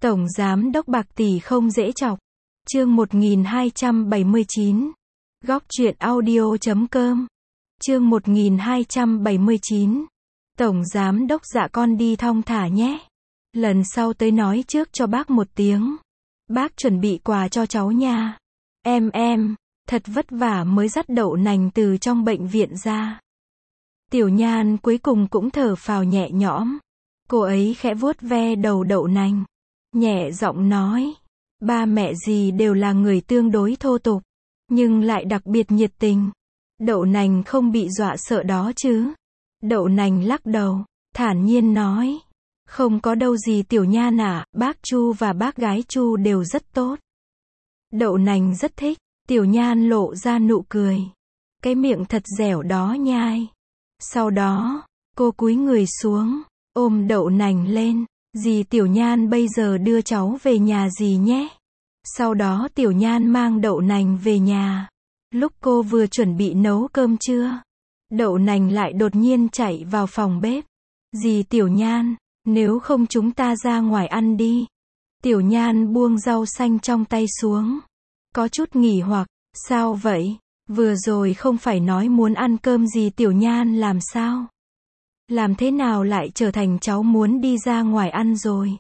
Tổng giám đốc bạc tỷ không dễ chọc. Chương 1279. Góc truyện audio.com. Chương 1279. Tổng giám đốc dạ con đi thong thả nhé. Lần sau tới nói trước cho bác một tiếng. Bác chuẩn bị quà cho cháu nha. Em, thật vất vả mới dắt Đậu Nành từ trong bệnh viện ra. Tiểu Nhan cuối cùng cũng thở phào nhẹ nhõm. Cô ấy khẽ vuốt ve đầu Đậu Nành, nhẹ giọng nói, ba mẹ gì đều là người tương đối thô tục, nhưng lại đặc biệt nhiệt tình. Đậu Nành không bị dọa sợ đó chứ? Đậu Nành lắc đầu, thản nhiên nói, không có đâu gì Tiểu Nhan ạ, bác Chu và bác gái Chu đều rất tốt. Đậu Nành rất thích. Tiểu Nhan lộ ra nụ cười, cái miệng thật dẻo đó nhai. Sau đó, cô cúi người xuống, ôm Đậu Nành lên, dì Tiểu Nhan bây giờ đưa cháu về nhà dì nhé. Sau đó Tiểu Nhan mang Đậu Nành về nhà. Lúc cô vừa chuẩn bị nấu cơm trưa, Đậu Nành lại đột nhiên chạy vào phòng bếp. Dì Tiểu Nhan, nếu không chúng ta ra ngoài ăn đi. Tiểu Nhan buông rau xanh trong tay xuống, có chút nghỉ hoặc, sao vậy? Vừa rồi không phải nói muốn ăn cơm gì Tiểu Nhan làm sao? Làm thế nào lại trở thành cháu muốn đi ra ngoài ăn rồi?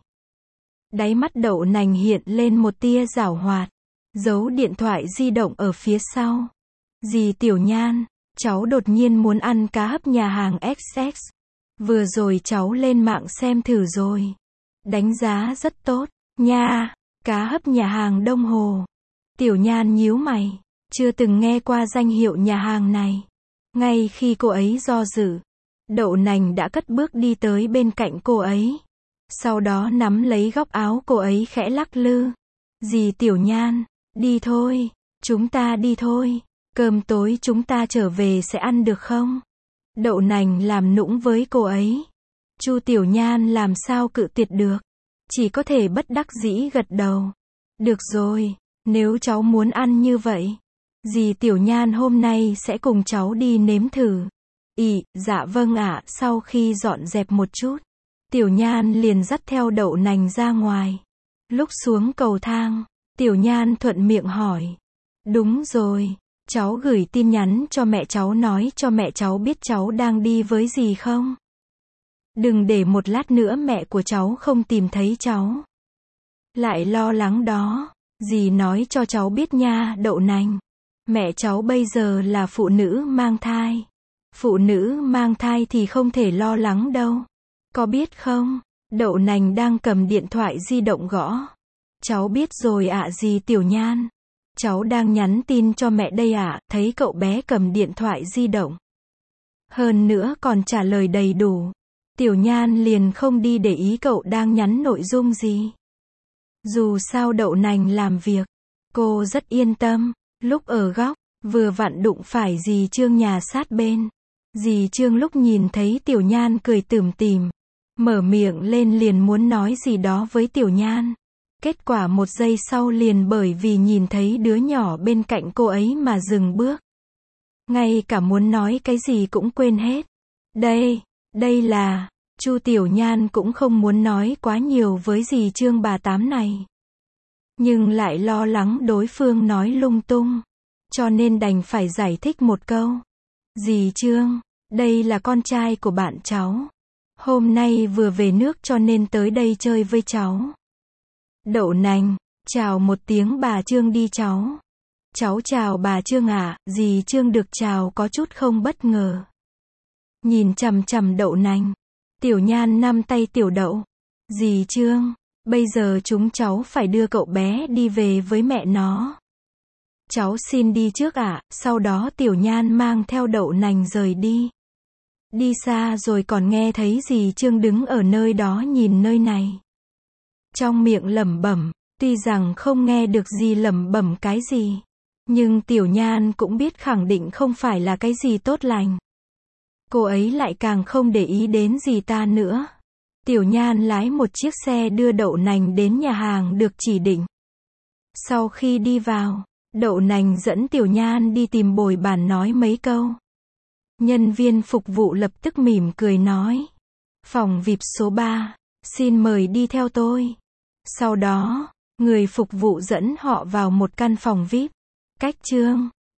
Đáy mắt Đậu Nành hiện lên một tia giảo hoạt, giấu điện thoại di động ở phía sau. Dì Tiểu Nhan, cháu đột nhiên muốn ăn cá hấp nhà hàng XX. Vừa rồi cháu lên mạng xem thử rồi. Đánh giá rất tốt, nha, cá hấp nhà hàng Đông Hồ. Tiểu Nhan nhíu mày, chưa từng nghe qua danh hiệu nhà hàng này. Ngay khi cô ấy do dự, Đậu Nành đã cất bước đi tới bên cạnh cô ấy. Sau đó nắm lấy góc áo cô ấy khẽ lắc lư. Dì Tiểu Nhan, đi thôi, chúng ta đi thôi. Cơm tối chúng ta trở về sẽ ăn được không? Đậu Nành làm nũng với cô ấy. Chu Tiểu Nhan làm sao cự tuyệt được, chỉ có thể bất đắc dĩ gật đầu. Được rồi, nếu cháu muốn ăn như vậy, dì Tiểu Nhan hôm nay sẽ cùng cháu đi nếm thử. Dạ vâng ạ. Sau khi dọn dẹp một chút, Tiểu Nhan liền dắt theo Đậu Nành ra ngoài. Lúc xuống cầu thang, Tiểu Nhan thuận miệng hỏi, đúng rồi, cháu gửi tin nhắn cho mẹ cháu nói cho mẹ cháu biết cháu đang đi với dì không? Đừng để một lát nữa mẹ của cháu không tìm thấy cháu, lại lo lắng đó. Dì nói cho cháu biết nha Đậu Nành. Mẹ cháu bây giờ là phụ nữ mang thai. Phụ nữ mang thai thì không thể lo lắng đâu. Có biết không? Đậu Nành đang cầm điện thoại di động gõ. Cháu biết rồi ạ dì Tiểu Nhan. Cháu đang nhắn tin cho mẹ đây ạ. Thấy cậu bé cầm điện thoại di động, hơn nữa còn trả lời đầy đủ, Tiểu Nhan liền không đi để ý cậu đang nhắn nội dung gì. Dù sao Đậu Nành làm việc, cô rất yên tâm. Lúc ở góc, vừa vặn đụng phải dì Trương nhà sát bên. Dì Trương lúc nhìn thấy Tiểu Nhan cười tủm tỉm, mở miệng lên liền muốn nói gì đó với Tiểu Nhan. Kết quả một giây sau liền bởi vì nhìn thấy đứa nhỏ bên cạnh cô ấy mà dừng bước. Ngay cả muốn nói cái gì cũng quên hết. Đây là, Chu Tiểu Nhan cũng không muốn nói quá nhiều với dì Trương bà tám này, nhưng lại lo lắng đối phương nói lung tung, cho nên đành phải giải thích một câu. Dì Trương, đây là con trai của bạn cháu. Hôm nay vừa về nước cho nên tới đây chơi với cháu. Đậu Nành, chào một tiếng bà Trương đi cháu. Cháu chào bà Trương ạ. Dì Trương được chào có chút không bất ngờ. Nhìn chằm chằm Đậu Nành, Tiểu Nhan nắm tay Tiểu Đậu. Dì Trương, bây giờ chúng cháu phải đưa cậu bé đi về với mẹ nó. Cháu xin đi trước ạ. Sau đó Tiểu Nhan mang theo Đậu Nành rời đi. Đi xa rồi còn nghe thấy dì Trương đứng ở nơi đó nhìn nơi này, trong miệng lẩm bẩm. Tuy rằng không nghe được gì lẩm bẩm cái gì, nhưng Tiểu Nhan cũng biết khẳng định không phải là cái gì tốt lành. Cô ấy lại càng không để ý đến gì ta nữa. Tiểu Nhan lái một chiếc xe đưa Đậu Nành đến nhà hàng được chỉ định. Sau khi đi vào, Đậu Nành dẫn Tiểu Nhan đi tìm bồi bàn nói mấy câu. Nhân viên phục vụ lập tức mỉm cười nói, phòng VIP số 3, xin mời đi theo tôi. Sau đó, người phục vụ dẫn họ vào một căn phòng VIP. Cách chương